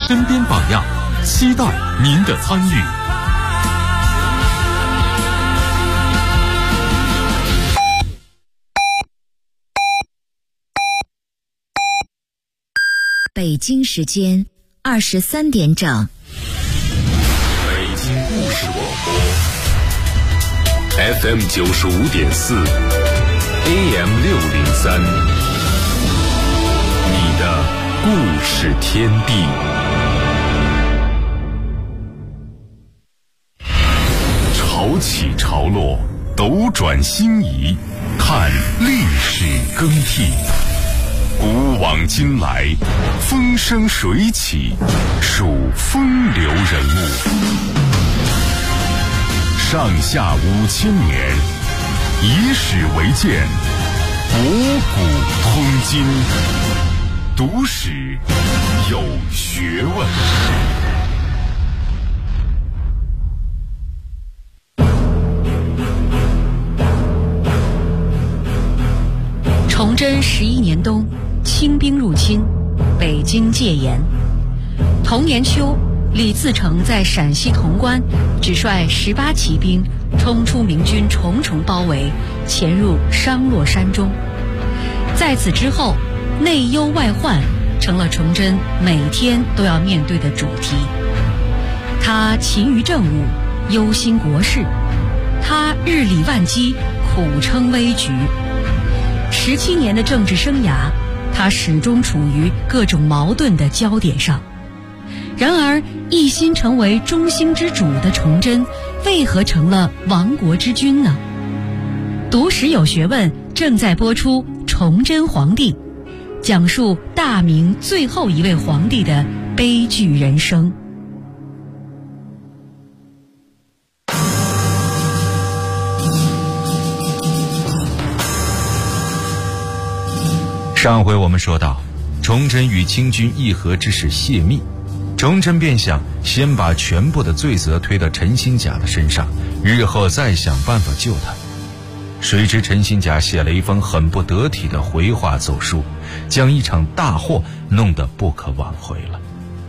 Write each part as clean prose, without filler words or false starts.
身边榜样，期待您的参与。 北京时间23点整。 北京故事广播 FM 95.4 AM 603，你的故事天地。潮起潮落，斗转星移，看历史更替。古往今来，风生水起，数风流人物。上下5000年，以史为鉴，博古通今，读史有学问。 崇祯11年冬，清兵入侵，北京戒严。同年秋，李自成在陕西潼关只率18骑兵冲出明军重重包围，潜入商洛山中。在此之后，内忧外患成了崇祯每天都要面对的主题。他勤于政务，忧心国事；他日理万机，苦撑危局。17年的政治生涯，他始终处于各种矛盾的焦点上。然而，一心成为中兴之主的崇祯，为何成了亡国之君呢？读史有学问正在播出《崇祯皇帝》，讲述大明最后一位皇帝的悲剧人生。 上回我们说到，崇祯与清军议和之事泄密，崇祯便想先把全部的罪责推到陈新甲的身上，日后再想办法救他。谁知陈新甲写了一封很不得体的回话奏书，将一场大祸弄得不可挽回了。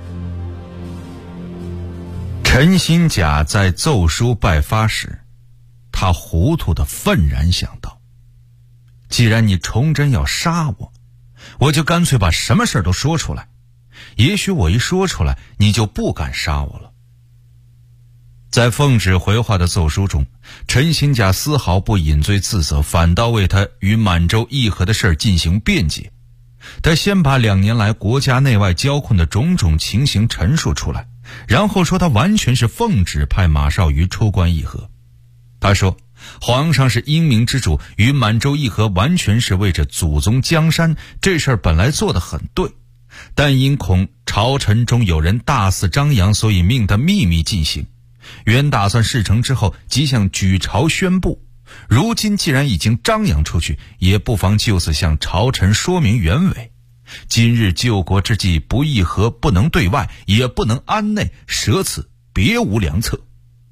陈新甲在奏书拜发时，他糊涂地愤然想到，既然你崇祯要杀我，我就干脆把什么事都说出来，也许我一说出来，你就不敢杀我了。在奉旨回话的奏书中，陈新甲丝毫不引罪自责，反倒为他与满洲议和的事进行辩解。他先把2年来国家内外交困的种种情形陈述出来，然后说他完全是奉旨派马绍愉出关议和。他说皇上是英明之主，与满洲议和完全是为着祖宗江山，这事儿本来做得很对，但因恐朝臣中有人大肆张扬，所以命他秘密进行。原打算事成之后即向举朝宣布，如今既然已经张扬出去，也不妨就此向朝臣说明原委。今日救国之计，不议和，不能对外，也不能安内，舍此别无良策。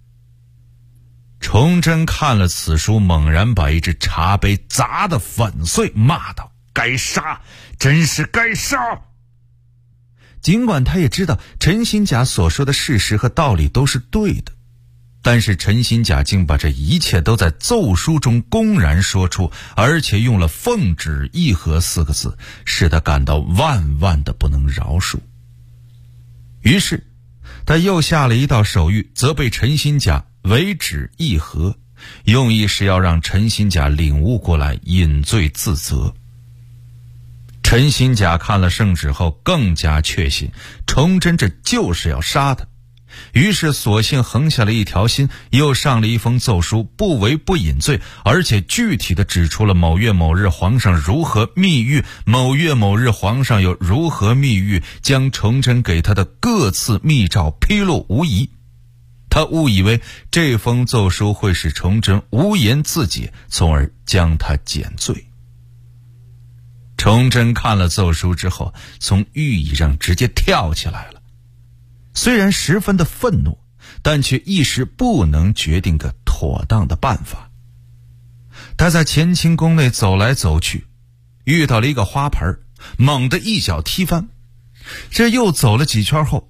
崇祯看了此书，猛然把一只茶杯砸得粉碎，骂道：该杀，真是该杀！尽管他也知道陈新甲所说的事实和道理都是对的，但是陈新甲竟把这一切都在奏书中公然说出，而且用了奉旨议和4个字，使他感到万万的不能饶恕。于是他又下了一道手谕，责备陈新甲违旨议和，用意是要让陈新甲领悟过来，引罪自责。陈新甲看了圣旨后更加确信崇祯这就是要杀他，于是索性横下了一条心，又上了一封奏书，不为不引罪，而且具体的指出了某月某日皇上如何密谕，某月某日皇上又如何密谕，将崇祯给他的各次密诏披露无疑。他误以为这封奏书会使崇祯无言自解，从而将他减罪。崇祯看了奏书之后，从御椅上直接跳起来了。虽然十分的愤怒，但却一时不能决定个妥当的办法。他在乾清宫内走来走去，遇到了一个花盆，猛地一脚踢翻。这又走了几圈后，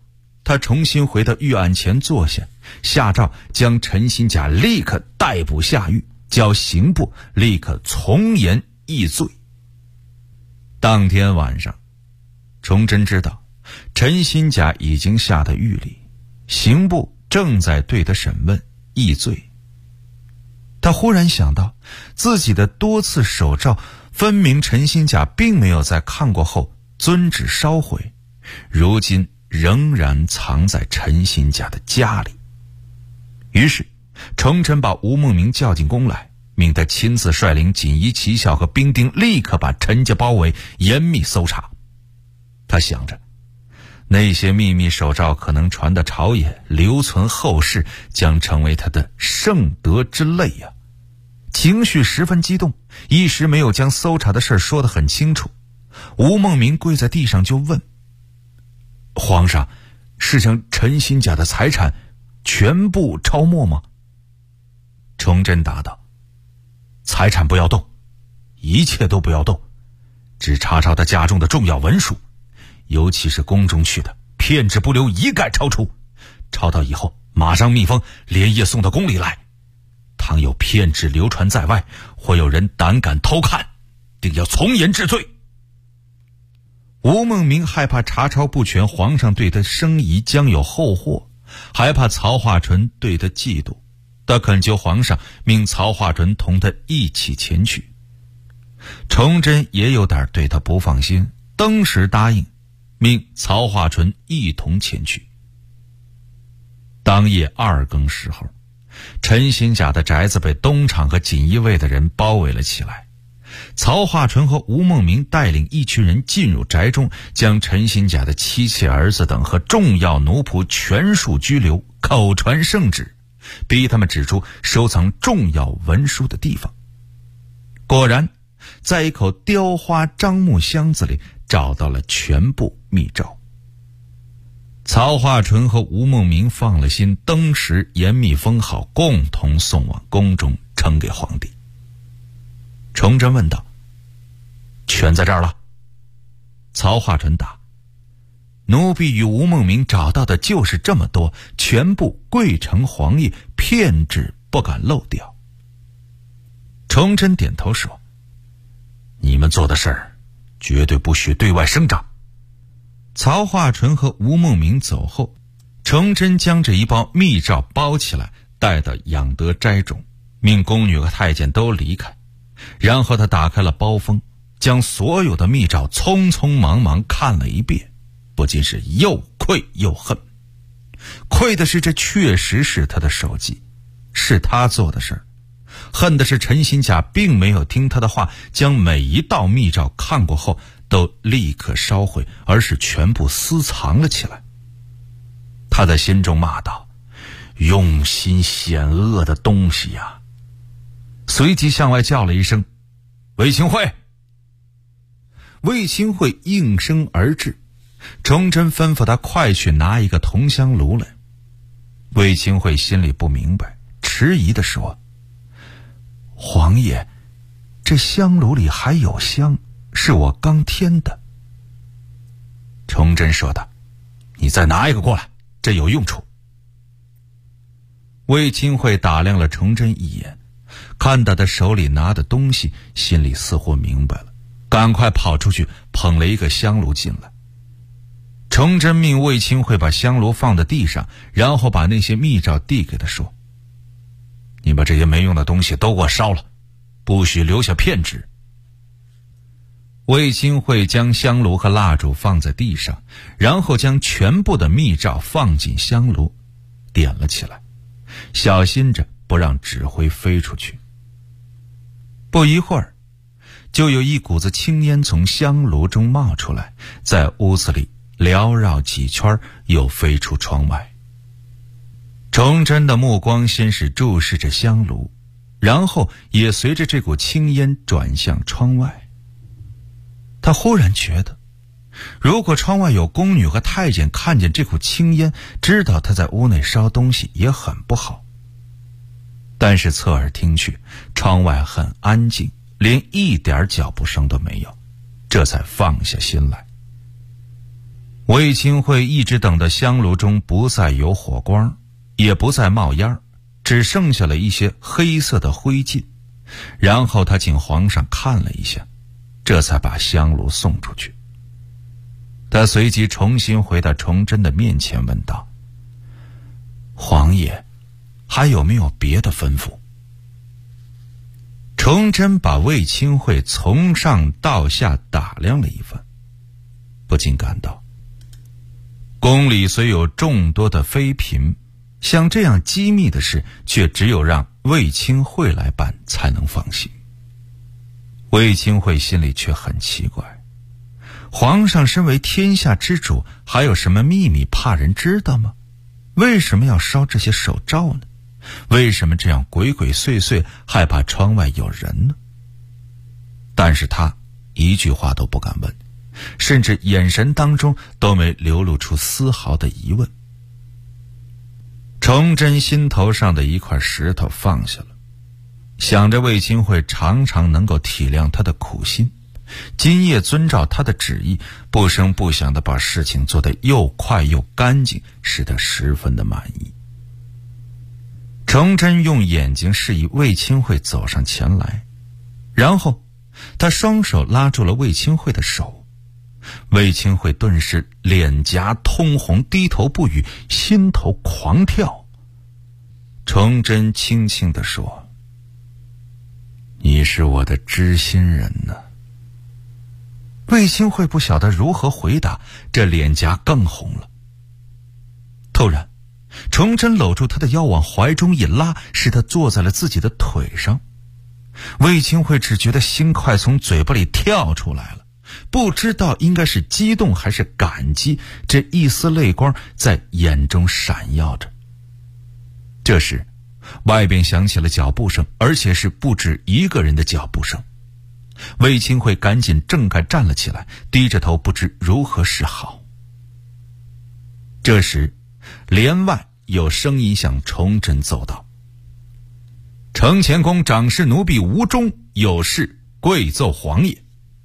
他重新回到御案前坐下，下诏将陈新甲立刻逮捕下狱，交刑部立刻从严议罪。当天晚上，崇祯知道陈新甲已经下到狱里，刑部正在对他审问议罪。他忽然想到，自己的多次手诏分明陈新甲并没有在看过后遵旨烧毁，如今仍然藏在陈新甲的家里。于是崇祯把吴孟明叫进宫来，命他亲自率领锦衣旗校和兵丁立刻把陈家包围，严密搜查。他想着，那些秘密手诏可能传到朝野，留存后世，将成为他的圣德之类呀。情绪十分激动，一时没有将搜查的事说得很清楚。吴孟明跪在地上就问：皇上，是将陈新甲的财产全部抄没吗？崇祯答道：财产不要动，一切都不要动，只查抄他家中的重要文书，尤其是宫中去的，片纸不留，一概抄出。抄到以后，马上密封，连夜送到宫里来。倘有片纸流传在外，或有人胆敢偷看，定要从严治罪。吴孟明害怕查抄不全，皇上对他生疑将有后祸，还怕曹化淳对他嫉妒，他恳求皇上命曹化淳同他一起前去。崇祯也有点对他不放心，登时答应，命曹化淳一同前去。当夜2更时候，陈新甲的宅子被东厂和锦衣卫的人包围了起来。曹化淳和吴孟明带领一群人进入宅中，将陈新甲的妻妾儿子等和重要奴仆全数拘留，口传圣旨，逼他们指出收藏重要文书的地方。果然，在一口雕花樟木箱子里找到了全部密诏。曹化淳和吴孟明放了心，登时严密封好，共同送往宫中呈给皇帝。崇祯问道：全在这儿了？曹化淳答：奴婢与吴孟明找到的就是这么多，全部跪呈皇爷，片纸不敢漏掉。崇祯点头说：你们做的事儿绝对不许对外声张。曹化淳和吴孟明走后，崇祯将这一包密诏包起来，带到养德斋中，命宫女和太监都离开。然后他打开了包封，将所有的密诏匆匆忙忙看了一遍，不禁是又愧又恨。愧的是这确实是他的手迹，是他做的事儿；恨的是陈新甲并没有听他的话，将每一道密诏看过后都立刻烧毁，而是全部私藏了起来。他在心中骂道：用心险恶的东西呀！随即向外叫了一声：魏清惠。魏清惠应声而至，崇祯吩咐他快去拿一个铜香炉来。魏清惠心里不明白，迟疑地说：皇爷，这香炉里还有香，是我刚添的。崇祯说道：你再拿一个过来，这有用处。魏清惠打量了崇祯一眼，看到他手里拿的东西，心里似乎明白了，赶快跑出去捧了一个香炉进来。崇祯命魏清惠把香炉放在地上，然后把那些密诏递给他，说：你把这些没用的东西都给我烧了，不许留下片纸。魏清惠将香炉和蜡烛放在地上，然后将全部的密诏放进香炉，点了起来，小心着不让纸灰飞出去。不一会儿，就有一股子青烟从香炉中冒出来，在屋子里缭绕几圈，又飞出窗外。崇祯的目光先是注视着香炉，然后也随着这股青烟转向窗外。他忽然觉得，如果窗外有宫女和太监看见这股青烟，知道他在屋内烧东西，也很不好。但是侧耳听去，窗外很安静，连一点脚步声都没有，这才放下心来。 魏清慧一直等的香炉中不再有火光，也不再冒烟，只剩下了一些黑色的灰烬。然后他请皇上看了一下，这才把香炉送出去。他随即重新回到崇祯的面前问道：皇爷，还有没有别的吩咐？崇祯把魏清慧从上到下打量了一番，不禁感到宫里虽有众多的妃嫔，像这样机密的事却只有让魏清慧来办才能放心。魏清慧心里却很奇怪，皇上身为天下之主，还有什么秘密怕人知道吗？为什么要烧这些手诏呢？为什么这样鬼鬼祟祟，害怕窗外有人呢？但是他一句话都不敢问，甚至眼神当中都没流露出丝毫的疑问。崇祯心头上的一块石头放下了，想着魏清慧常常能够体谅他的苦心，今夜遵照他的旨意，不声不响地把事情做得又快又干净，使得十分的满意。崇祯用眼睛示意魏清慧走上前来，然后他双手拉住了魏清慧的手。魏清慧顿时脸颊通红，低头不语，心头狂跳。崇祯轻轻地说：你是我的知心人呢。魏清慧不晓得如何回答，这脸颊更红了。突然崇祯搂住他的腰往怀中一拉，使他坐在了自己的腿上。魏清慧只觉得心快从嘴巴里跳出来了，不知道应该是激动还是感激，这一丝泪光在眼中闪耀着。这时外边响起了脚步声，而且是不止一个人的脚步声。魏清慧赶紧挣开站了起来，低着头不知如何是好。这时帘外有声音向崇祯奏道：承乾宫长侍奴婢吴忠有事跪奏皇爷。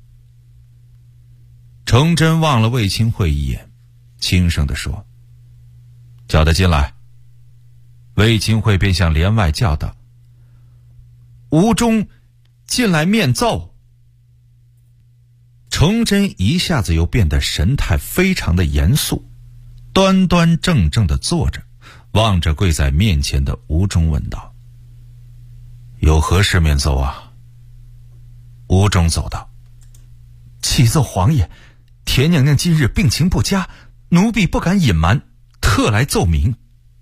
崇祯望了魏清慧一眼，轻声地说：叫他进来。魏清慧便向帘外叫道：吴忠进来面奏。崇祯一下子又变得神态非常的严肃，端端正正地坐着，望着跪在面前的吴忠问道：有何事面奏啊？吴忠奏道：启奏皇爷，田娘娘今日病情不佳，奴婢不敢隐瞒，特来奏明。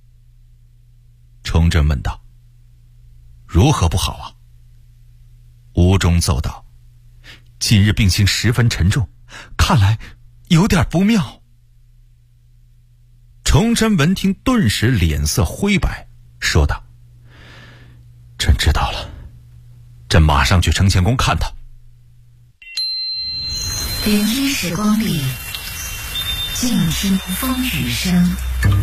崇祯问道：如何不好啊？吴忠奏道：今日病情十分沉重，看来有点不妙。崇祯闻听顿时脸色灰白，说道：朕知道了，朕马上去承乾宫看他。 灵芝时光里，静听风雨声。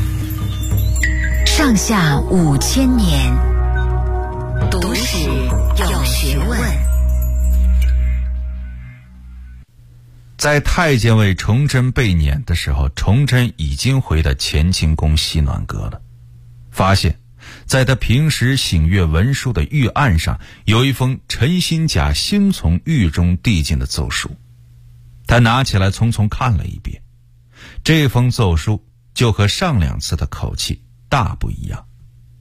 上下5000年，读史有学问。 在太监为崇祯被撵的时候，崇祯已经回到乾清宫西暖阁了，发现在他平时省阅文书的御案上有一封陈新甲新从狱中递进的奏书。他拿起来匆匆看了一遍，这封奏书就和上2次的口气大不一样。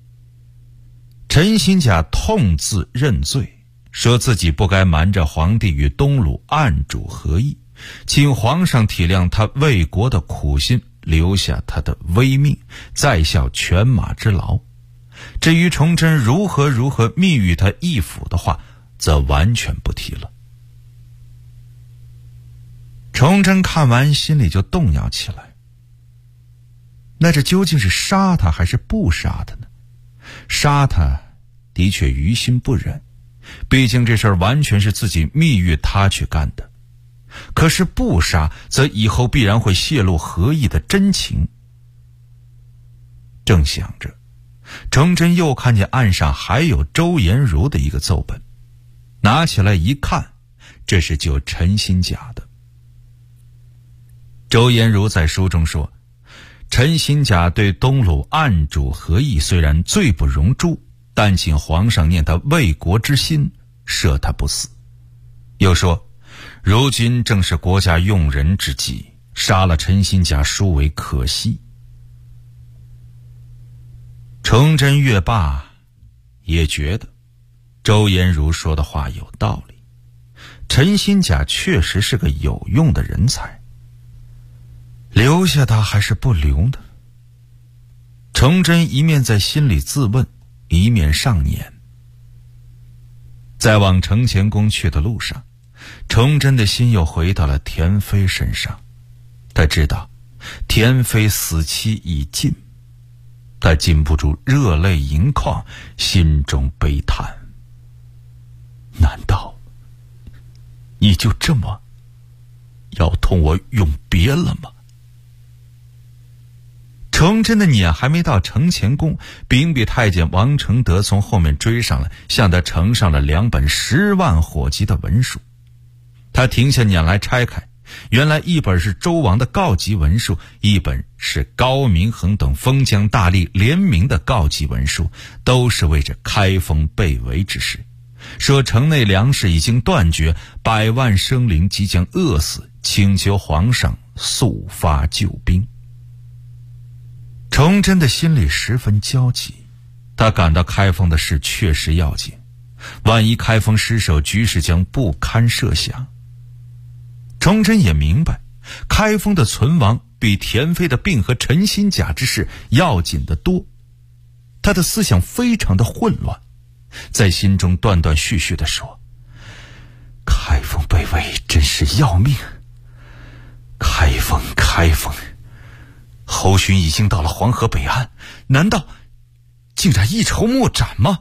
陈新甲痛自认罪，说自己不该瞒着皇帝与东鲁暗主合议，请皇上体谅他为国的苦心，留下他的微命，再效犬马之劳。至于崇祯如何密谕他义府的话，则完全不提了。崇祯看完心里就动摇起来，那这究竟是杀他还是不杀他呢？杀他的确于心不忍，毕竟这事儿完全是自己密谕他去干的。可是不杀，则以后必然会泄露合议的真情。正想着，崇祯又看见案上还有周延儒的一个奏本，拿起来一看，这是就陈新甲的。 周延儒在书中说，陈新甲对东鲁暗主何意虽然罪不容诛，但请皇上念他为国之心，赦他不死。又说，如今正是国家用人之际，杀了陈新甲殊为可惜。崇祯阅罢，也觉得周延儒说的话有道理，陈新甲确实是个有用的人才，留下他还是不留呢？崇祯一面在心里自问，一面上辇。在往承乾宫去的路上，崇祯的心又回到了田妃身上。他知道田妃死期已近，他禁不住热泪盈眶，心中悲叹：难道你就这么要同我永别了吗？崇祯的撵还没到承乾宫，秉笔太监王承德从后面追上来，向他呈上了2本10万火急的文书。他停下撵来拆开，原来一本是周王的告急文书，一本是高明衡等封疆大吏联名的告急文书，都是为着开封被围之事，说城内粮食已经断绝，100万生灵即将饿死，请求皇上速发救兵。崇祯的心里十分焦急，他感到开封的事确实要紧，万一开封失守，局势将不堪设想。崇祯也明白，开封的存亡比田妃的病和陈新甲之事要紧得多，他的思想非常的混乱，在心中断断续续地说：开封被围真是要命，开封侯勋已经到了黄河北岸，难道竟然一筹莫展吗？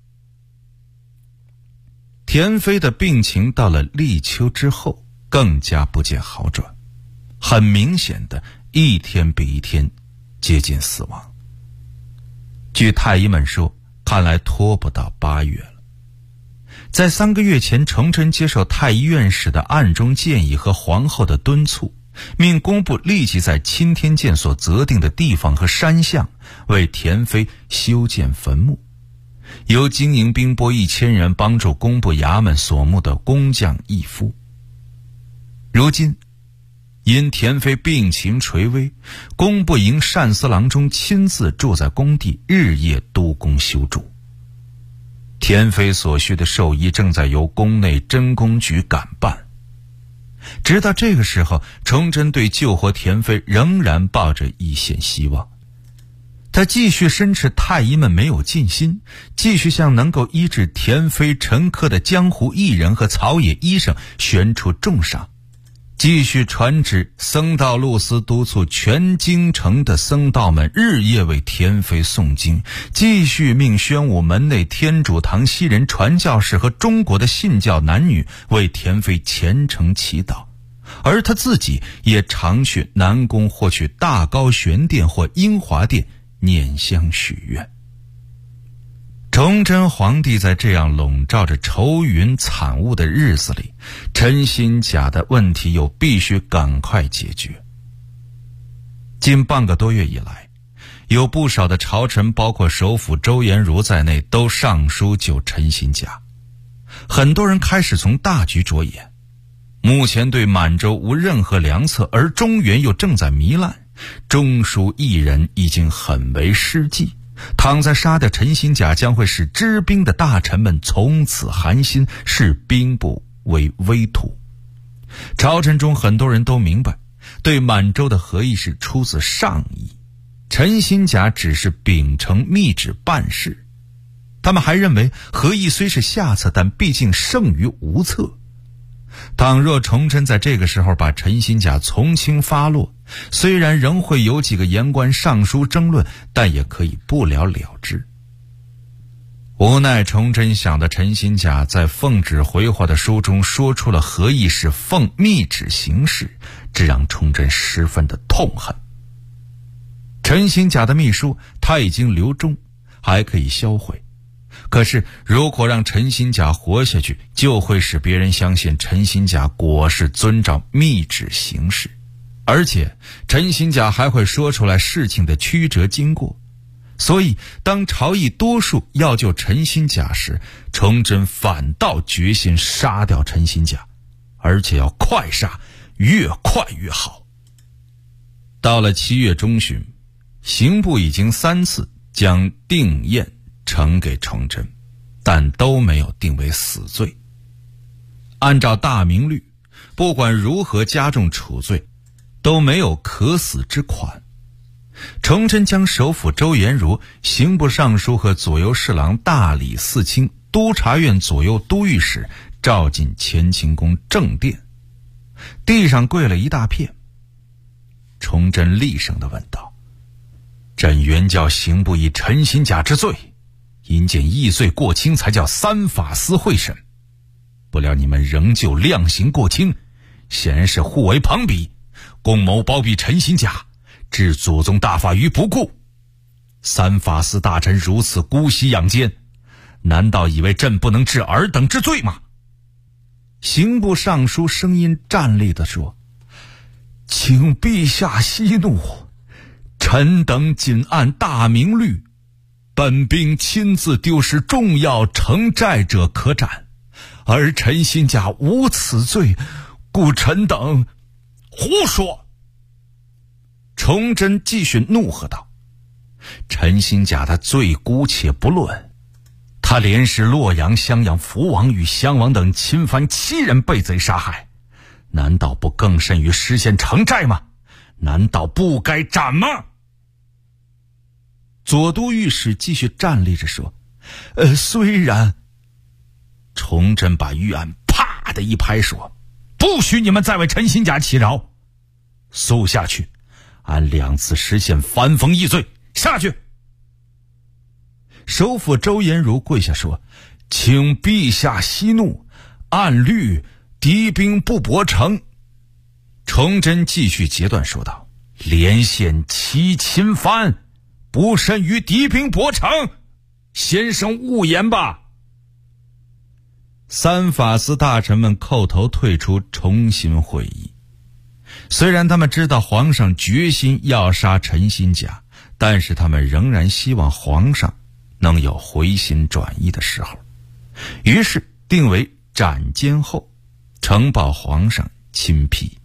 田妃的病情到了立秋之后更加不见好转，很明显的一天比一天接近死亡。据太医们说，看来拖不到8月了。在3个月前，崇祯接受太医院士的暗中建议和皇后的敦促，命工部立即在钦天监所择定的地方和山巷为田妃修建坟墓，由经营兵拨1000人帮助工部衙门所募的工匠义夫。如今因田妃病情垂危，工部营单司郎中亲自住在工地，日夜督工修筑。田妃所需的寿衣正在由宫内真工局赶办。直到这个时候，崇祯对救活田妃仍然抱着一线希望。他继续申斥太医们没有尽心，继续向能够医治田妃陈科的江湖艺人和草野医生悬出重赏，继续传旨僧道路司督促全京城的僧道们日夜为田妃诵经，继续命宣武门内天主堂西人传教士和中国的信教男女为田妃虔诚祈祷，而他自己也常去南宫或去大高玄殿或英华殿念香许愿。崇祯皇帝在这样笼罩着愁云惨雾的日子里，陈新甲的问题又必须赶快解决。近半个多月以来，有不少的朝臣，包括首辅周延儒在内，都上书救陈新甲。很多人开始从大局着眼，目前对满洲无任何良策，而中原又正在糜烂，中书一人已经很为失计，倘在杀掉陈新甲，将会使知兵的大臣们从此寒心，视兵部为危土。朝臣中很多人都明白，对满洲的合议是出自上意，陈新甲只是秉承密旨办事。他们还认为合议虽是下策，但毕竟胜于无策。倘若崇祯在这个时候把陈新甲从轻发落，虽然仍会有几个言官上书争论，但也可以不了了之。无奈崇祯想的陈新甲在奉旨回话的书中说出了合议是奉密旨行事，这让崇祯十分的痛恨。陈新甲的密书他已经留中，还可以销毁，可是如果让陈新甲活下去，就会使别人相信陈新甲果是遵照密旨行事。 而且陈新甲还会说出来事情的曲折经过。所以当朝议多数要救陈新甲时，崇祯反倒决心杀掉陈新甲，而且要快杀，越快越好。到了7月中旬，刑部已经3次将定谳呈给崇祯，但都没有定为死罪。按照大明律，不管如何加重处罪，都没有可死之款。崇祯将首辅周延儒、刑部尚书和左右侍郎大理寺卿、督察院左右都御史召进乾清宫正殿，地上跪了一大片。崇祯厉声地问道：朕原教刑部以陈新甲之罪，因见议罪过轻，才叫3法司会审，不料你们仍旧量刑过轻，显然是互为旁比，共谋包庇陈新甲，置祖宗大法于不顾。3法司大臣如此姑息养奸，难道以为朕不能治尔等之罪吗？刑部尚书声音站立地说：请陛下息怒，臣等仅按大明律，本兵亲自丢失重要城寨者可斩，而陈新甲无此罪，故臣等……胡说！崇祯继续怒喝道：陈新甲的罪姑且不论，他连使洛阳、襄阳、福王与襄王等侵犯7人，被贼杀害，难道不更甚于失陷城寨吗？难道不该斩吗？左都御史继续站立着说：虽然。崇祯把御案啪的一拍说：不许你们再为陈新甲起饶，速下去，按2次失陷反讽议罪，下去。首辅周延儒跪下说：请陛下息怒，按律敌兵不搏城。崇祯继续截断说道：连县其侵犯，不甚于敌兵搏城，先生勿言吧。3法司大臣们叩头退出，重新会议。虽然他们知道皇上决心要杀陈新甲，但是他们仍然希望皇上能有回心转意的时候，于是定为斩监后，呈报皇上亲批。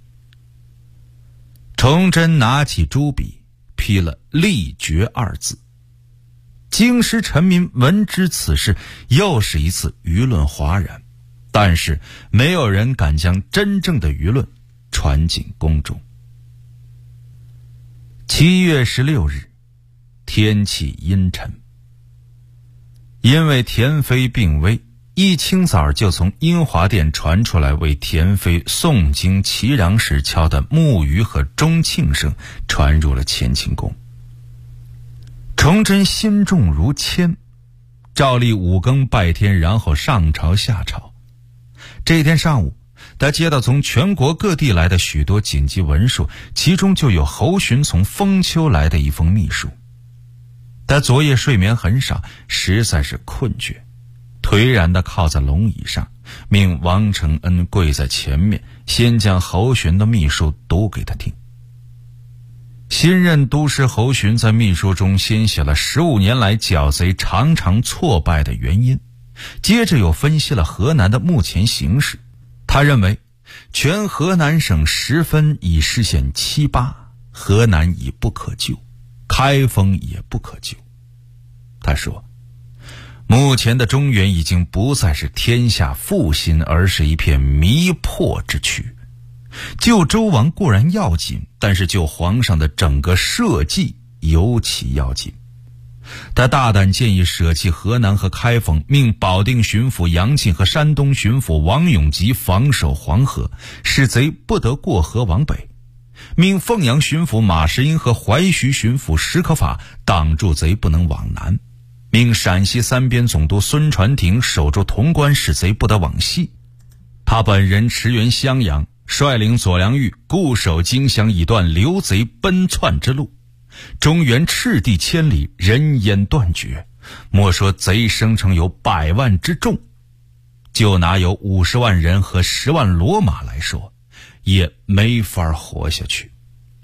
崇祯拿起朱笔，批了立决2字。京师臣民闻知此事，又是一次舆论哗然，但是没有人敢将真正的舆论传进宫中。7月16日，天气阴沉。因为田妃病危，一清早就从英华殿传出来为田妃诵经祈禳时敲的木鱼和钟磬声传入了乾清宫。崇祯心重如铅，照例5更拜天，然后上朝下朝。这天上午，他接到从全国各地来的许多紧急文书，其中就有侯恂从封丘来的一封密书。他昨夜睡眠很少，实在是困倦，颓然地靠在龙椅上，命王承恩跪在前面，先将侯恂的密书读给他听。新任都师侯恂在密书中先写了15年来剿贼常常挫败的原因，接着又分析了河南的目前形势。他认为全河南省10分已失陷7、8，河南已不可救，开封也不可救。他说，目前的中原已经不再是天下复兴，而是一片迷破之区。救周王固然要紧，但是救皇上的整个社稷尤其要紧。他大胆建议舍弃河南和开封，命保定巡抚杨进和山东巡抚王永吉防守黄河，使贼不得过河往北；命凤阳巡抚马士英和淮徐巡抚史可法挡住贼不能往南；命陕西3边总督孙传庭守住潼关，使贼不得往西。他本人驰援襄阳，率领左良玉固守荆襄，以断流贼奔窜之路。中原赤地千里，人烟断绝，莫说贼生成有100万之众，就拿有50万人和10万骡马来说，也没法活下去。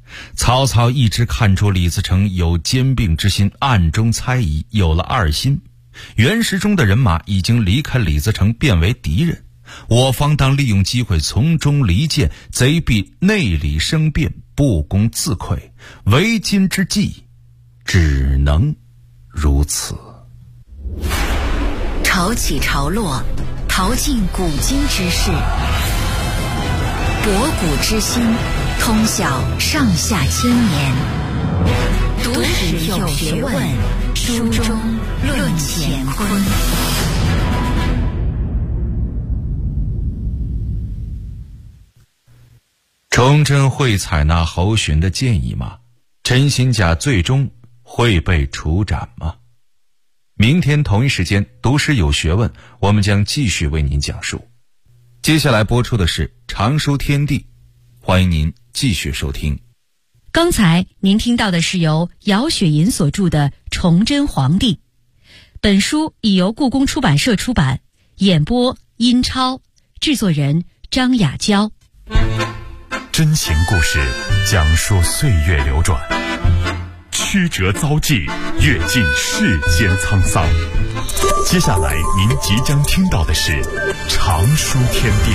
曹操一直看出李自成有兼并之心，暗中猜疑，有了二心。袁世忠的人马已经离开李自成，变为敌人，我方当利用机会从中离间，贼必内里生变，不攻自溃。为今之计，只能如此。 潮起潮落，淘尽古今之事，博古知新，通晓上下千年。读史有学问，书中论乾坤。 崇祯会采纳侯恂的建议吗？陈新甲最终会被处斩吗？明天同一时间，读史有学问，我们将继续为您讲述。接下来播出的是常书天地，欢迎您继续收听。 刚才您听到的是由姚雪银所著的《崇祯皇帝》，本书已由故宫出版社出版，演播殷超，制作人张雅娇。 真情故事，讲述岁月流转，曲折遭际，阅尽世间沧桑。接下来您即将听到的是常书天地。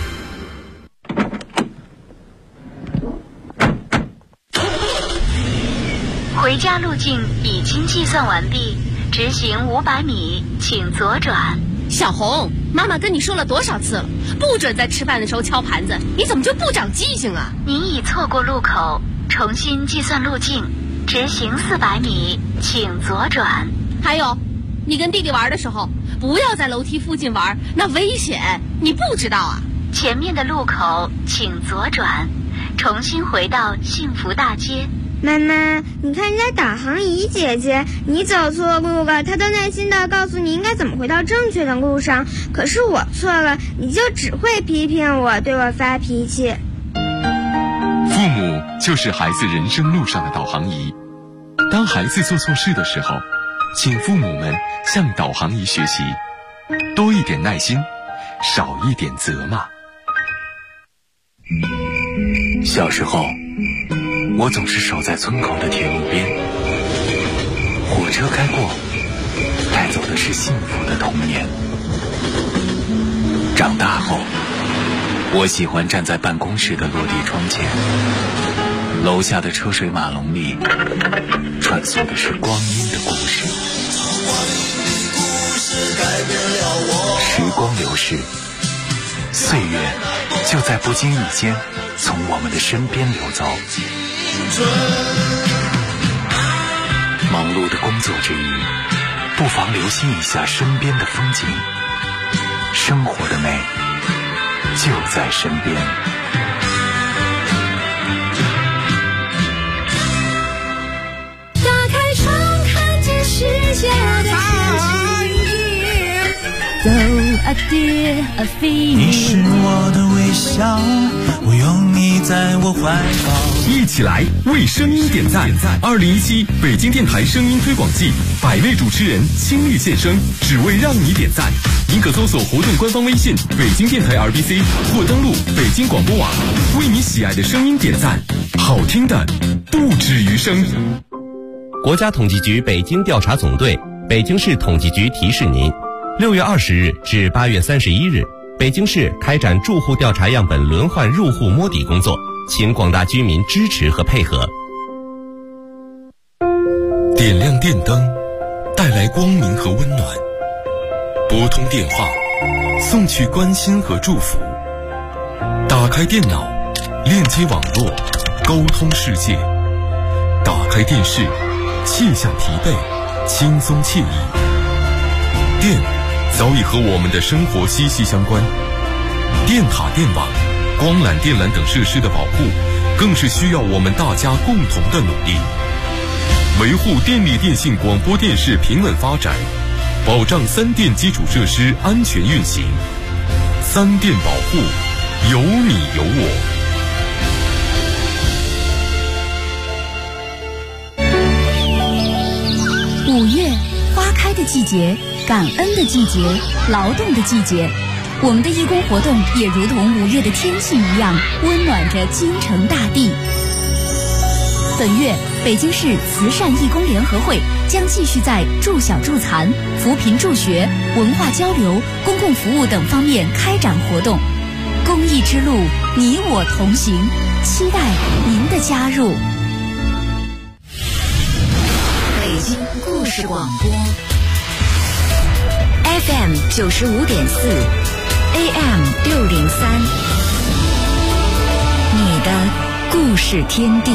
回家路径已经计算完毕，直行500米，请左转。 小红，妈妈跟你说了多少次了，不准在吃饭的时候敲盘子，你怎么就不长记性啊？ 您已错过路口，重新计算路径，直行400米，请左转。 还有，你跟弟弟玩的时候，不要在楼梯附近玩，那危险，你不知道啊？ 前面的路口请左转，重新回到幸福大街。 妈妈，你看人家导航仪姐姐，你走错路了，她都耐心地告诉你应该怎么回到正确的路上。可是我错了，你就只会批评我，对我发脾气。 父母就是孩子人生路上的导航仪。当孩子做错事的时候，请父母们向导航仪学习，多一点耐心，少一点责骂。 小时候，我总是守在村口的铁路边，火车开过，带走的是幸福的童年。长大后，我喜欢站在办公室的落地窗前，楼下的车水马龙里传送的是光阴的故事。时光流逝，岁月就在不经意间从我们的身边流走。忙碌的工作之余，不妨留心一下身边的风景，生活的美就在身边。 打开窗，看见世界的你是我的微笑，我拥你在我怀抱。 一起来为声音点赞！2017北京电台声音推广季，100位主持人倾力献声，只为让你点赞。您可搜索活动官方微信“北京电台 RBC” 或登录北京广播网，为你喜爱的声音点赞，好听的不止于声。 国家统计局北京调查总队、北京市统计局提示您：6月20日至8月31日，北京市开展住户调查样本轮换入户摸底工作，请广大居民支持和配合。 点亮电灯，带来光明和温暖；拨通电话，送去关心和祝福；打开电脑，链接网络，沟通世界；打开电视，卸下疲惫，轻松惬意。电早已和我们的生活息息相关，电塔、电网、光缆、电缆等设施的保护，更是需要我们大家共同的努力。维护电力电信广播电视平稳发展，保障3电基础设施安全运行。3电保护，有你有我。 5月，花开的季节，感恩的季节，劳动的季节。我们的义工活动也如同5月的天气一样，温暖着京城大地。 本月，北京市慈善义工联合会将继续在助小助残、扶贫助学、文化交流、公共服务等方面开展活动。公益之路，你我同行，期待您的加入。 北京故事广播 FM 95.4 AM 603，你的故事天地。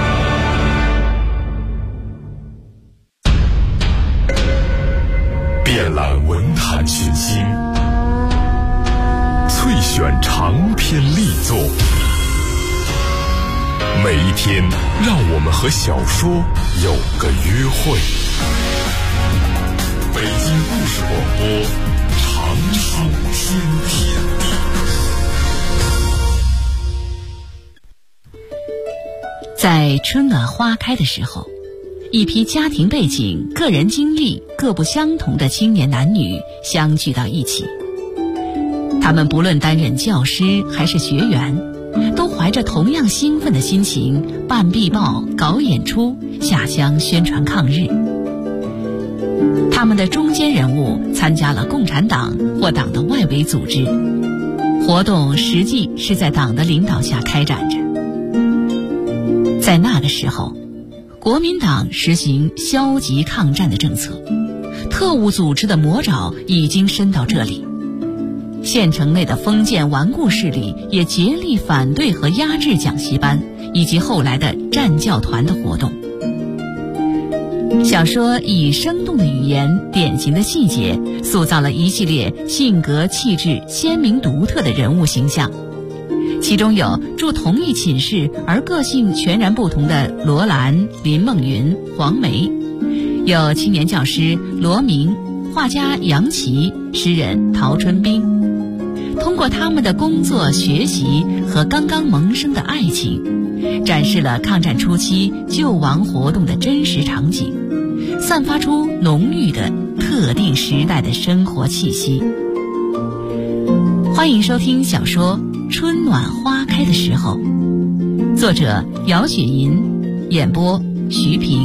遍览文坛群星，萃选长篇力作，每一天让我们和小说有个约会。北京故事广播，长寿天地。 在春暖花开的时候，一批家庭背景、个人经历各不相同的青年男女相聚到一起。他们不论担任教师还是学员，都怀着同样兴奋的心情办壁报、搞演出、下乡宣传抗日。他们的中坚人物参加了共产党或党的外围组织，活动实际是在党的领导下开展着。在那个时候，国民党实行消极抗战的政策，特务组织的魔爪已经伸到这里。县城内的封建顽固势力也竭力反对和压制讲习班以及后来的战教团的活动。小说以生动的语言、典型的细节，塑造了一系列性格气质鲜明独特的人物形象。其中有住同一寝室而个性全然不同的罗兰、林梦云、黄梅，有青年教师罗明、画家杨琦、诗人陶春冰。通过他们的工作、学习和刚刚萌生的爱情，展示了抗战初期救亡活动的真实场景，散发出浓郁的特定时代的生活气息。欢迎收听小说《春暖花开的时候》，作者姚雪银，演播徐平。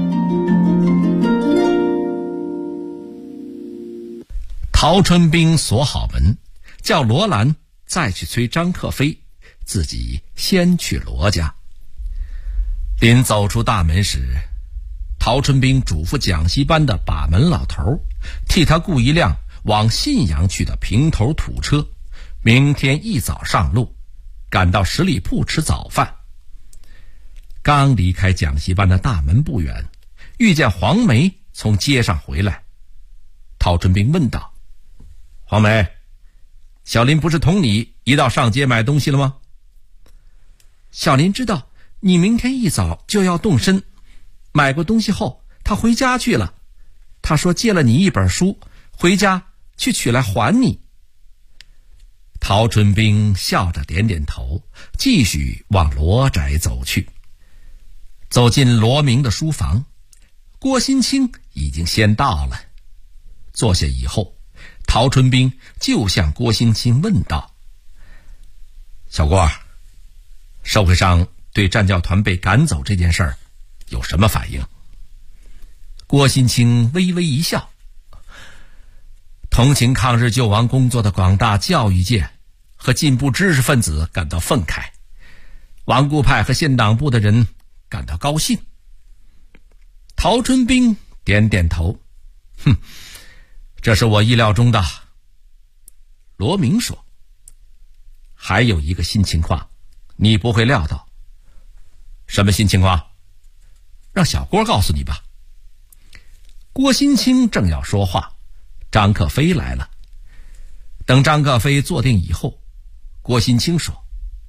陶春冰锁好门，叫罗兰再去催张克飞，自己先去罗家。临走出大门时，陶春冰嘱咐讲习班的把门老头替他雇一辆往信阳去的平头土车，明天一早上路，赶到十里铺吃早饭。刚离开讲习班的大门不远，遇见黄梅从街上回来。陶春冰问道：黄梅，小林不是同你一道上街买东西了吗？小林知道你明天一早就要动身，买过东西后他回家去了，他说借了你一本书，回家去取来还你。陶春冰笑着点点头，继续往罗宅走去。走进罗明的书房，郭新清已经先到了。坐下以后，陶春冰就向郭新清问道：小郭，社会上对战教团被赶走这件事儿有什么反应？郭新清微微一笑：同情抗日救亡工作的广大教育界和进步知识分子感到愤慨，顽固派和县党部的人感到高兴。陶春冰点点头：这是我意料中的。罗明说：还有一个新情况你不会料到。什么新情况？让小郭告诉你吧。郭新清正要说话，张克飞来了。等张克飞坐定以后，郭新清说：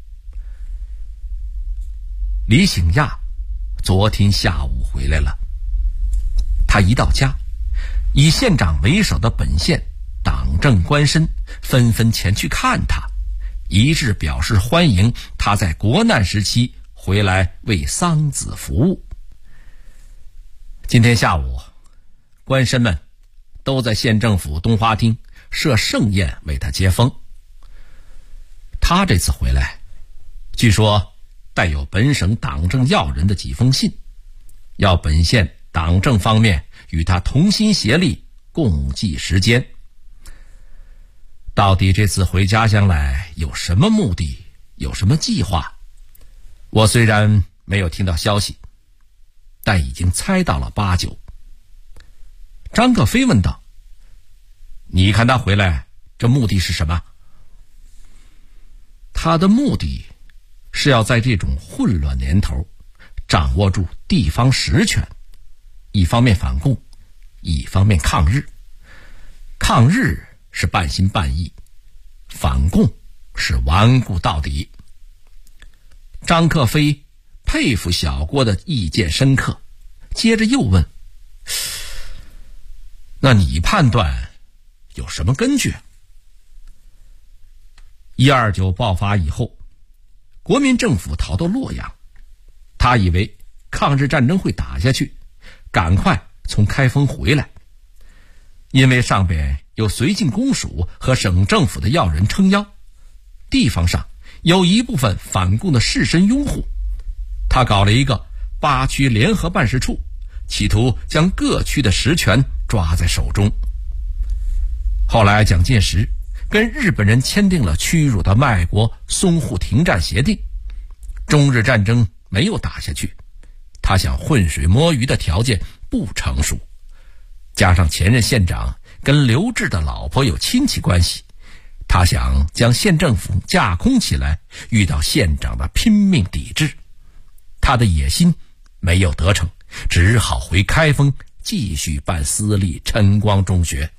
李醒亚昨天下午回来了。他一到家，以县长为首的本县党政官绅纷纷前去看他，一致表示欢迎他在国难时期回来为桑梓服务。今天下午，官绅们都在县政府东花厅设盛宴为他接风。他这次回来，据说带有本省党政要人的几封信，要本县党政方面与他同心协力，共济时艰。到底这次回家乡来有什么目的，有什么计划，我虽然没有听到消息，但已经猜到了8、9。张克飞问道：你看他回来，这目的是什么？他的目的是要在这种混乱年头掌握住地方实权，一方面反共，一方面抗日。抗日是半心半意，反共是顽固到底。张克飞佩服小郭的意见深刻，接着又问：那你判断有什么根据？129爆发以后，国民政府逃到洛阳，他以为抗日战争会打下去，赶快从开封回来。因为上边有绥靖公署和省政府的要人撑腰，地方上有一部分反共的士绅拥护，他搞了一个8区联合办事处，企图将各区的实权抓在手中。后来蒋介石跟日本人签订了屈辱的卖国淞沪停战协定，中日战争没有打下去，他想浑水摸鱼的条件不成熟，加上前任县长跟刘志的老婆有亲戚关系，他想将县政府架空起来，遇到县长的拼命抵制。他的野心没有得逞，只好回开封继续办私立晨光中学。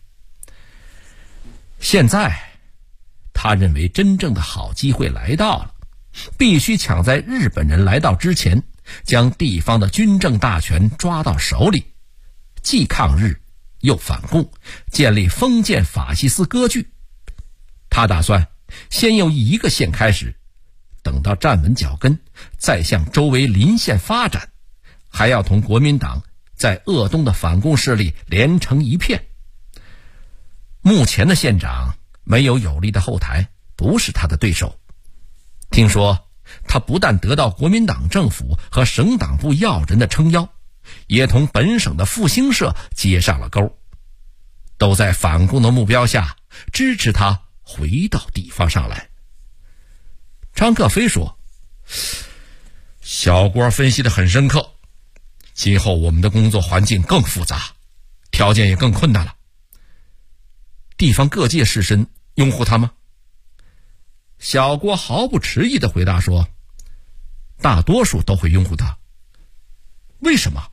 现在他认为真正的好机会来到了，必须抢在日本人来到之前，将地方的军政大权抓到手里，既抗日又反共，建立封建法西斯割据。他打算先由一个县开始，等到站稳脚跟，再向周围邻县发展，还要同国民党在鄂东的反共势力连成一片。目前的县长没有有力的后台，不是他的对手。听说他不但得到国民党政府和省党部要人的撑腰，也同本省的复兴社接上了钩，都在反共的目标下支持他回到地方上来。张克飞说：小郭分析得很深刻，今后我们的工作环境更复杂，条件也更困难了。地方各界士绅拥护他吗？小郭毫不迟疑地回答说：大多数都会拥护他。为什么？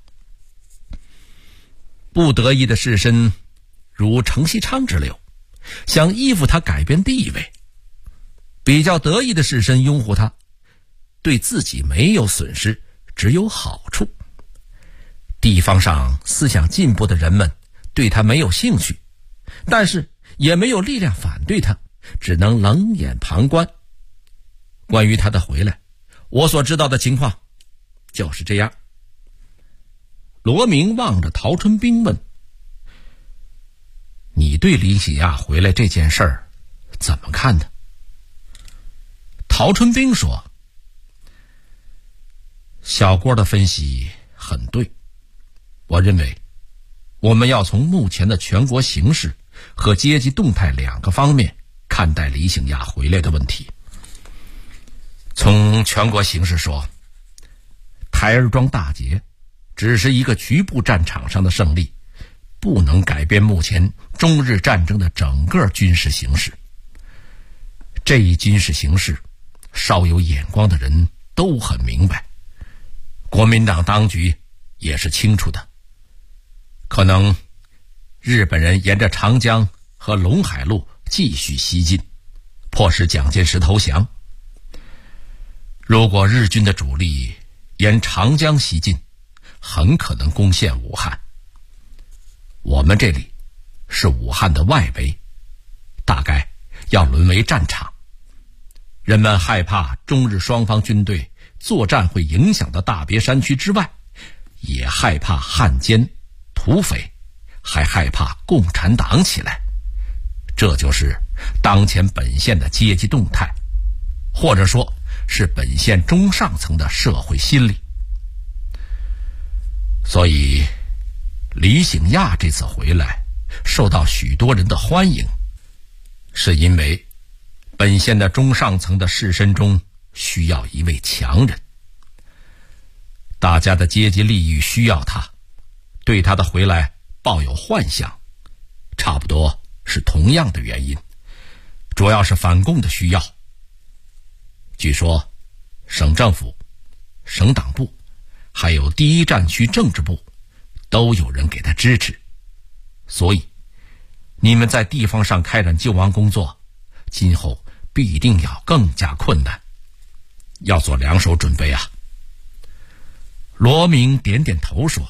不得意的士绅如程锡昌之流，想依附他改变地位；比较得意的士绅拥护他，对自己没有损失，只有好处。地方上思想进步的人们对他没有兴趣，但是也没有力量反对他，只能冷眼旁观。关于他的回来，我所知道的情况就是这样。罗明望着陶春兵问：你对李喜亚回来这件事儿怎么看呢？陶春兵说：小郭的分析很对，我认为我们要从目前的全国形势和阶级动态2个方面看待李醒亚回来的问题。从全国形势说，台儿庄大捷只是一个局部战场上的胜利，不能改变目前中日战争的整个军事形势。这一军事形势，稍有眼光的人都很明白，国民党当局也是清楚的。可能日本人沿着长江和陇海路继续西进，迫使蒋介石投降。如果日军的主力沿长江西进，很可能攻陷武汉。我们这里是武汉的外围，大概要沦为战场。人们害怕中日双方军队作战会影响到大别山区之外，也害怕汉奸、土匪，还害怕共产党起来。这就是当前本县的阶级动态，或者说是本县中上层的社会心理。所以李醒亚这次回来受到许多人的欢迎，是因为本县的中上层的士绅中需要一位强人，大家的阶级利益需要他，对他的回来抱有幻想，差不多是同样的原因，主要是反共的需要。据说省政府、省党部还有第一战区政治部都有人给他支持，所以你们在地方上开展救亡工作，今后必定要更加困难，要做两手准备啊。罗明点点头说，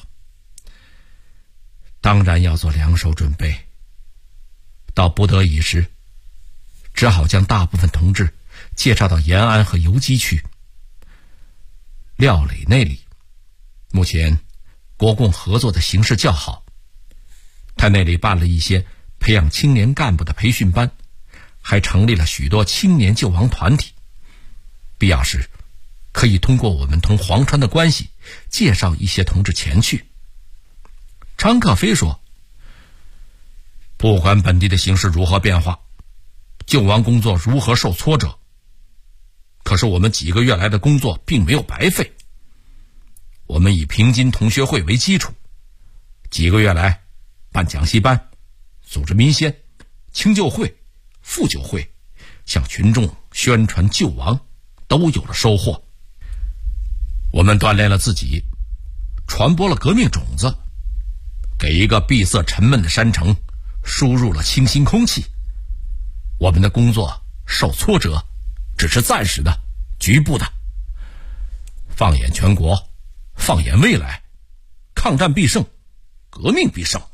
当然要做两手准备，到不得已时只好将大部分同志介绍到延安和游击区。廖磊那里目前国共合作的形势较好，他那里办了一些培养青年干部的培训班，还成立了许多青年救亡团体，必要时可以通过我们同黄川的关系介绍一些同志前去。张克飞说，不管本地的形势如何变化，救亡工作如何受挫折，可是我们几个月来的工作并没有白费。我们以平津同学会为基础，几个月来办讲习班，组织民先、清救会、复救会，向群众宣传救亡，都有了收获。我们锻炼了自己，传播了革命种子，给一个闭塞沉闷的山城输入了清新空气。我们的工作受挫折只是暂时的、局部的。放眼全国，放眼未来，抗战必胜，革命必胜。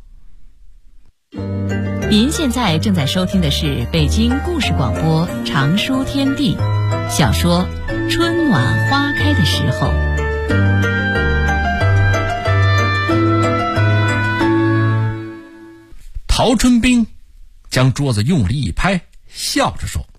您现在正在收听的是北京故事广播长书天地小说《春暖花开的时候》。 陶春兵将桌子用力一拍，笑着说，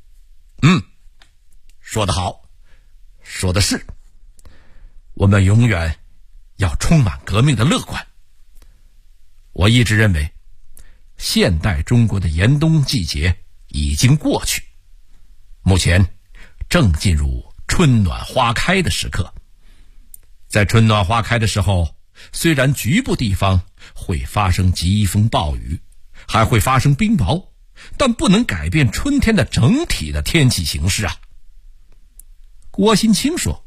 说得好，说的是，我们永远要充满革命的乐观。我一直认为现代中国的严冬季节已经过去，目前正进入春暖花开的时刻。在春暖花开的时候，虽然局部地方会发生疾风暴雨，还会发生冰雹，但不能改变春天的整体的天气形势啊。郭新清说，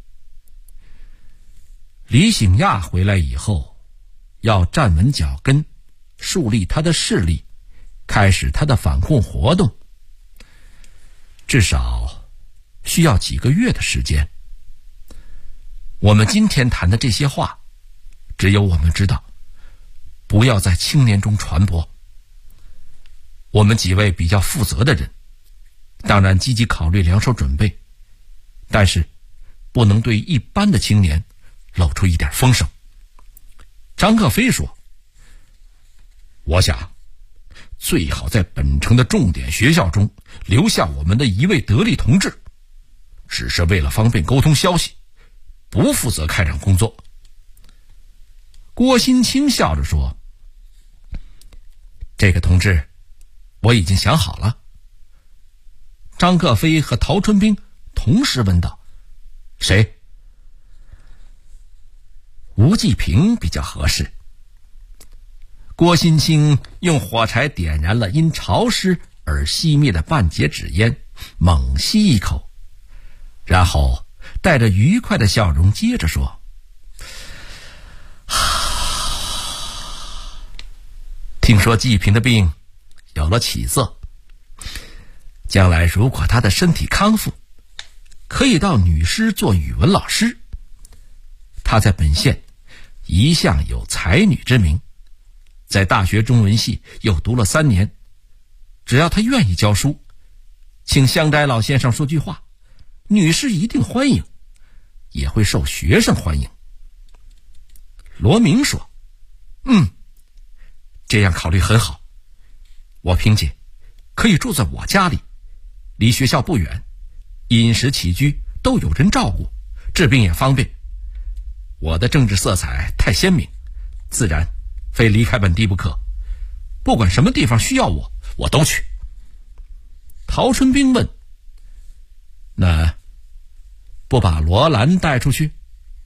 李醒亚回来以后，要站稳脚跟，树立他的势力，开始他的反共活动，至少需要几个月的时间。我们今天谈的这些话，只有我们知道，不要在青年中传播。我们几位比较负责的人，当然积极考虑两手准备，但是不能对一般的青年露出一点风声。张克飞说，我想最好在本城的重点学校中留下我们的一位得力同志，只是为了方便沟通消息，不负责开展工作。郭新清笑着说，这个同志我已经想好了。张克飞和陶春兵同时问道，谁？吴继平比较合适。郭新清用火柴点燃了因潮湿而熄灭的半截纸烟，猛吸一口，然后带着愉快的笑容接着说，听说继平的病有了起色，将来如果他的身体康复，可以到女师做语文老师。他在本县一向有才女之名，在大学中文系又读了3年，只要他愿意教书，请香斋老先生说句话，女士一定欢迎，也会受学生欢迎。罗明说，这样考虑很好，我萍姐可以住在我家里，离学校不远，饮食起居都有人照顾，治病也方便。我的政治色彩太鲜明，自然非离开本地不可。不管什么地方需要我，我都去。陶春兵问：那不把罗兰带出去？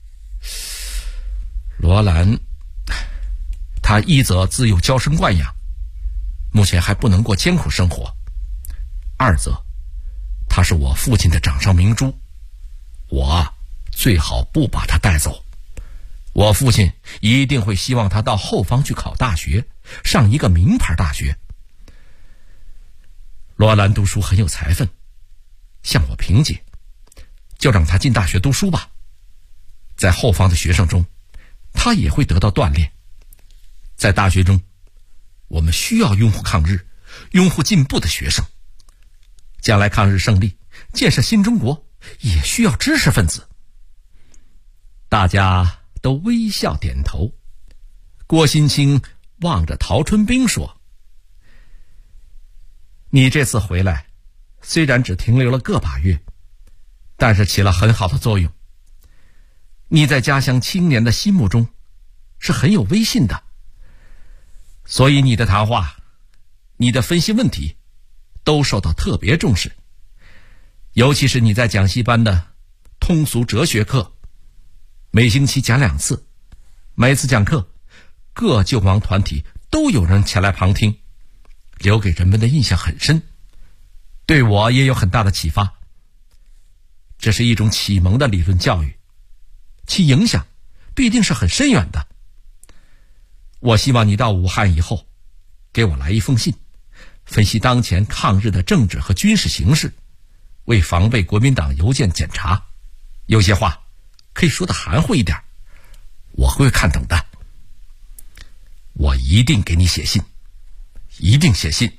罗兰他一则自幼娇生惯养，目前还不能过艰苦生活；二则他是我父亲的掌上明珠，我最好不把他带走。我父亲一定会希望他到后方去考大学，上一个名牌大学。罗兰读书很有才分，向我凭借，就让他进大学读书吧。在后方的学生中，他也会得到锻炼。在大学中，我们需要拥护抗日、拥护进步的学生。将来抗日胜利，建设新中国，也需要知识分子。大家都微笑点头。郭新清望着陶春兵说：你这次回来，虽然只停留了个把月，但是起了很好的作用。你在家乡青年的心目中是很有威信的，所以你的谈话、你的分析问题都受到特别重视。尤其是你在讲习班的通俗哲学课，每星期讲2次，每次讲课各救亡团体都有人前来旁听，留给人们的印象很深，对我也有很大的启发。这是一种启蒙的理论教育，其影响必定是很深远的。我希望你到武汉以后，给我来一封信，分析当前抗日的政治和军事形势，为防备国民党邮件检查，有些话可以说得含糊一点，我会看懂的。我一定给你写信，一定写信。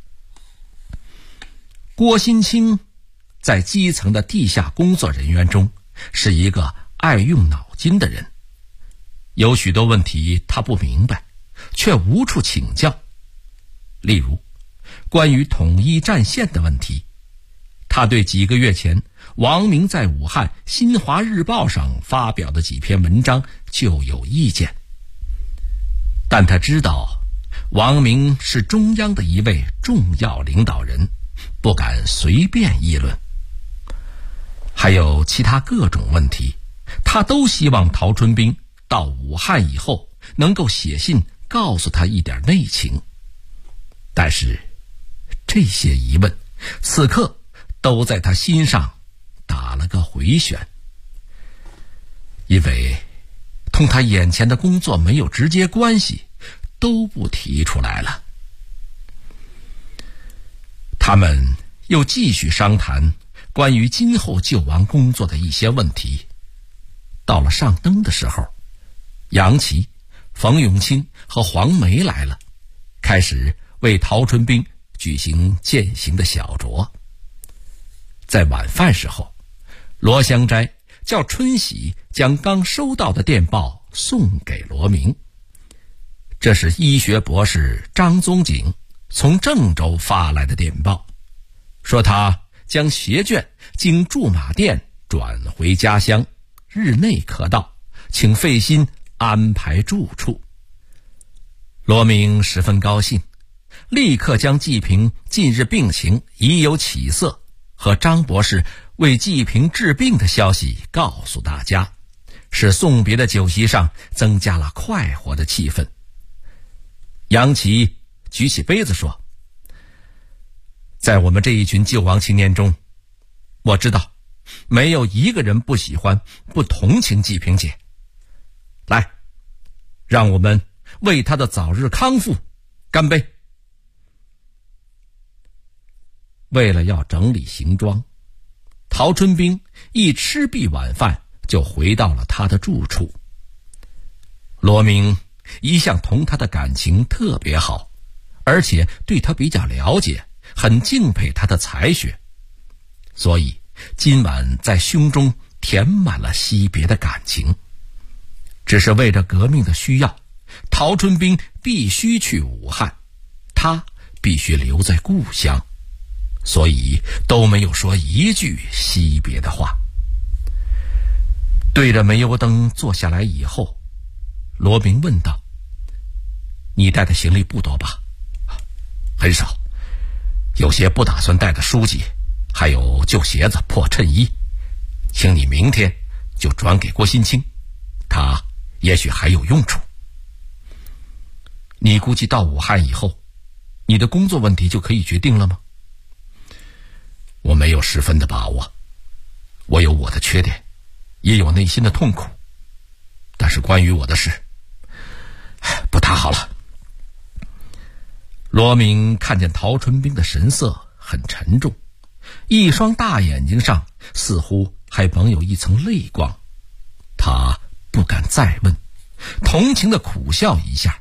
郭新清在基层的地下工作人员中是一个爱用脑筋的人，有许多问题他不明白，却无处请教。例如关于统一战线的问题，他对几个月前王明在武汉《新华日报》上发表的几篇文章就有意见，但他知道王明是中央的一位重要领导人，不敢随便议论。还有其他各种问题，他都希望陶春兵到武汉以后能够写信告诉他一点内情。但是这些疑问此刻都在他心上打了个回旋，因为同他眼前的工作没有直接关系，都不提出来了。他们又继续商谈关于今后救亡工作的一些问题。到了上灯的时候，杨琦、冯永清和黄梅来了，开始为陶春兵举行践行的小酌。在晚饭时候，罗香斋叫春喜将刚收到的电报送给罗明。这是医学博士张宗景从郑州发来的电报，说他将学卷经驻马店转回家乡，日内可到，请费心安排住处。罗明十分高兴，立刻将季平近日病情已有起色和张博士为季平治病的消息告诉大家，使送别的酒席上增加了快活的气氛。杨琦举起杯子说：在我们这一群救亡青年中，我知道没有一个人不喜欢不同情季平姐。来，让我们为她的早日康复干杯。为了要整理行装，陶春兵一吃毕晚饭就回到了他的住处。罗明一向同他的感情特别好，而且对他比较了解，很敬佩他的才学，所以今晚在胸中填满了惜别的感情。只是为着革命的需要，陶春兵必须去武汉，他必须留在故乡，所以都没有说一句惜别的话。 对着煤油灯坐下来以后，罗明问道：“你带的行李不多吧？”“很少，有些不打算带的书籍，还有旧鞋子、破衬衣，请你明天就转给郭新清，他也许还有用处。你估计到武汉以后，你的工作问题就可以决定了吗？”“我没有十分的把握，我有我的缺点，也有内心的痛苦，但是关于我的事，不太好了。”罗明看见陶春冰的神色很沉重，一双大眼睛上似乎还蒙有一层泪光，他不敢再问，同情的苦笑一下：“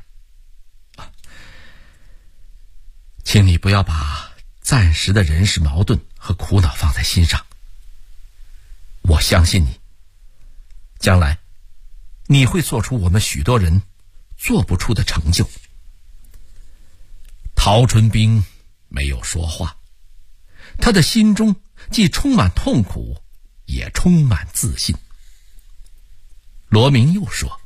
请你不要把暂时的人事矛盾和苦恼放在心上，我相信你，将来你会做出我们许多人做不出的成就。”陶春冰没有说话，他的心中既充满痛苦，也充满自信。罗明又说：“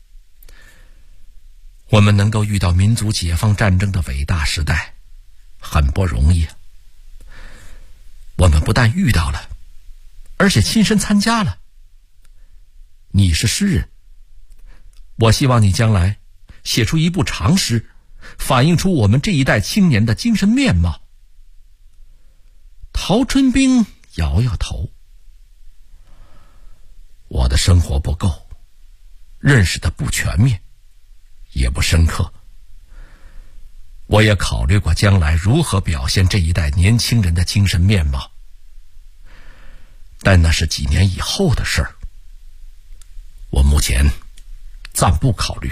我们能够遇到民族解放战争的伟大时代，很不容易啊。我们不但遇到了，而且亲身参加了。你是诗人，我希望你将来写出一部长诗，反映出我们这一代青年的精神面貌。”陶春冰摇摇头：“我的生活不够，认识的不全面，也不深刻。我也考虑过将来如何表现这一代年轻人的精神面貌，但那是几年以后的事儿，我目前暂不考虑。”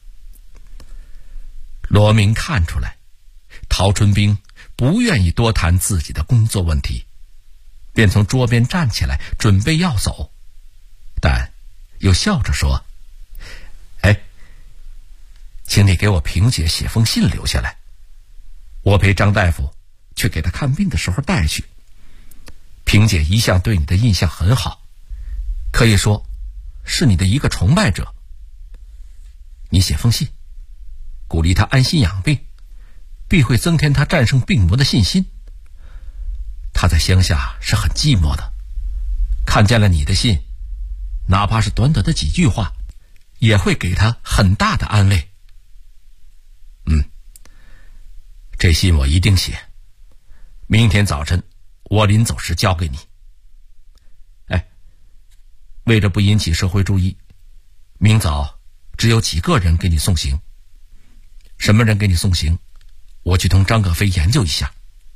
罗明看出来陶春冰不愿意多谈自己的工作问题，便从桌边站起来准备要走，但又笑着说：“请你给我萍姐写封信留下来，我陪张大夫去给她看病的时候带去。萍姐一向对你的印象很好，可以说是你的一个崇拜者。你写封信鼓励她安心养病，必会增添她战胜病魔的信心。她在乡下是很寂寞的，看见了你的信，哪怕是短短的几句话，也会给她很大的安慰。这信我一定写，明天早晨我临走时交给你。为着不引起社会注意，明早只有几个人给你送行。什么人给你送行，我去同张可飞研究一下。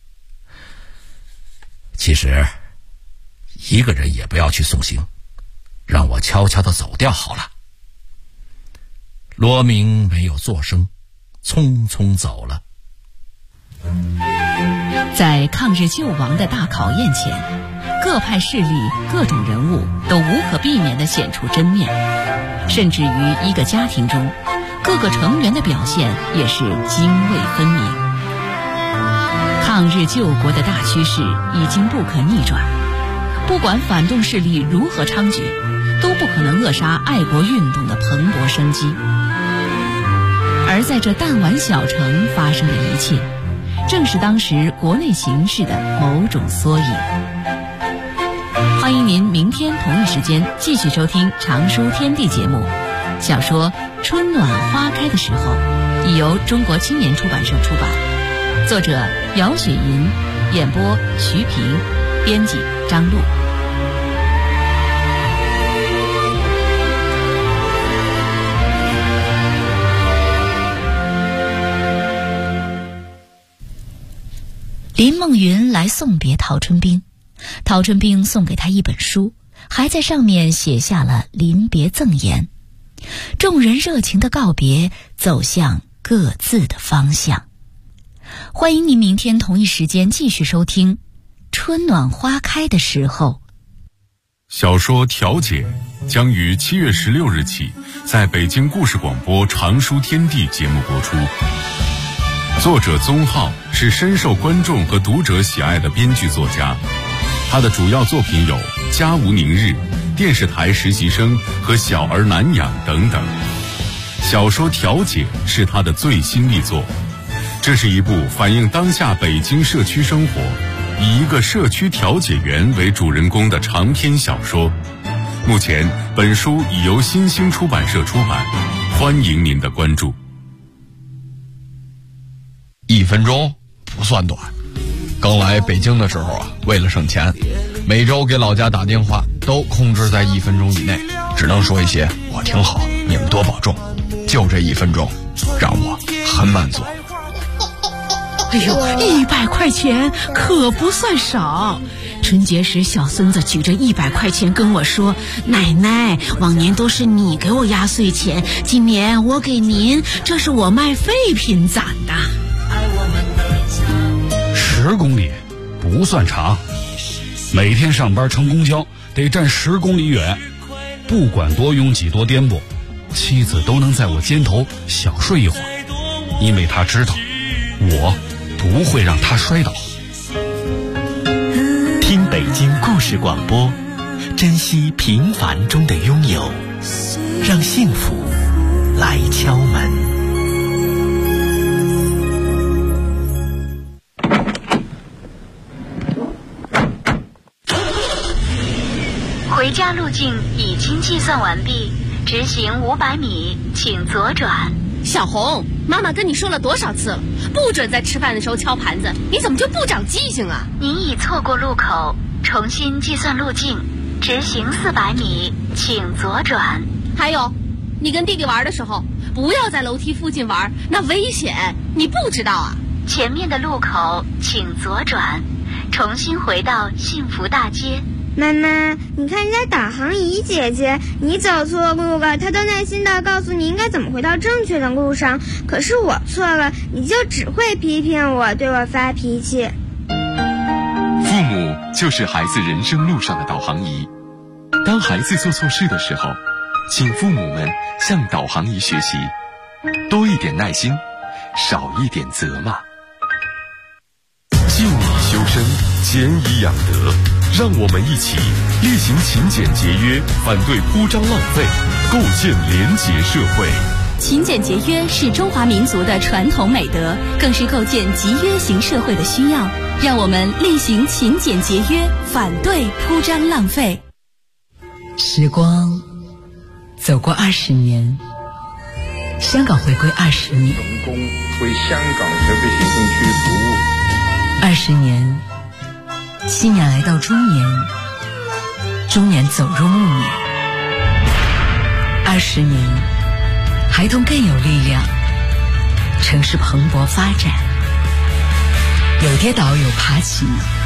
其实一个人也不要去送行，让我悄悄地走掉好了。”罗明没有作声，匆匆走了。 在抗日救亡的大考验前，各派势力、各种人物都无可避免地显出真面，甚至于一个家庭中，各个成员的表现也是泾渭分明。抗日救国的大趋势已经不可逆转，不管反动势力如何猖獗，都不可能扼杀爱国运动的蓬勃生机。而在这弹丸小城发生的一切，正是当时国内形势的某种缩影。欢迎您明天同一时间继续收听《常书天地》节目。小说《春暖花开的时候》已由中国青年出版社出版，作者姚雪银，演播徐平，编辑张璐。 林梦云来送别陶春冰，陶春冰送给他一本书，还在上面写下了临别赠言。众人热情的告别，走向各自的方向。欢迎您明天同一时间继续收听《春暖花开的时候》。 小说《调解》将于7月16日起在北京故事广播《常书天地》节目播出。作者宗浩是深受观众和读者喜爱的编剧作家， 他的主要作品有《家无宁日》、电视台实习生和小儿难养等等。小说《调解》是他的最新力作，这是一部反映当下北京社区生活，以一个社区调解员为主人公的长篇小说。目前本书已由新兴出版社出版，欢迎您的关注。 1分钟不算短，刚来北京的时候啊，为了省钱，每周给老家打电话都控制在1分钟以内，只能说一些我挺好，你们多保重，就这1分钟让我很满足。 哎呦，100块钱可不算少。春节时小孙子举着100块钱跟我说，奶奶，往年都是你给我压岁钱，今年我给您，这是我卖废品攒的。 10公里不算长，每天上班乘公交得站10公里远，不管多拥挤多颠簸，妻子都能在我肩头小睡一会儿，因为她知道我不会让她摔倒。 听北京故事广播，珍惜平凡中的拥有，让幸福来敲门。 回家路径已经计算完毕，直行500米，请左转。 小红，妈妈跟你说了多少次了，不准在吃饭的时候敲盘子，你怎么就不长记性啊？ 您已错过路口，重新计算路径，直行400米，请左转。 还有，你跟弟弟玩的时候，不要在楼梯附近玩，那危险，你不知道啊？ 前面的路口请左转，重新回到幸福大街。 妈妈，你看人家导航仪姐姐，你走错路了，她都耐心地告诉你应该怎么回到正确的路上。可是我错了，你就只会批评我，对我发脾气。 父母就是孩子人生路上的导航仪。当孩子做错事的时候，请父母们向导航仪学习，多一点耐心，少一点责骂。 敬以修身，俭以养德。让我们一起厉行勤俭节约，反对铺张浪费，构建廉洁社会。 勤俭节约是中华民族的传统美德，更是构建集约型社会的需要。让我们厉行勤俭节约，反对铺张浪费。 时光走过20年，香港回归20年， 成功为香港特别行政区服务 20年。青年来到中年，中年走入暮年。20年，孩童更有力量，城市蓬勃发展。有跌倒，有爬起，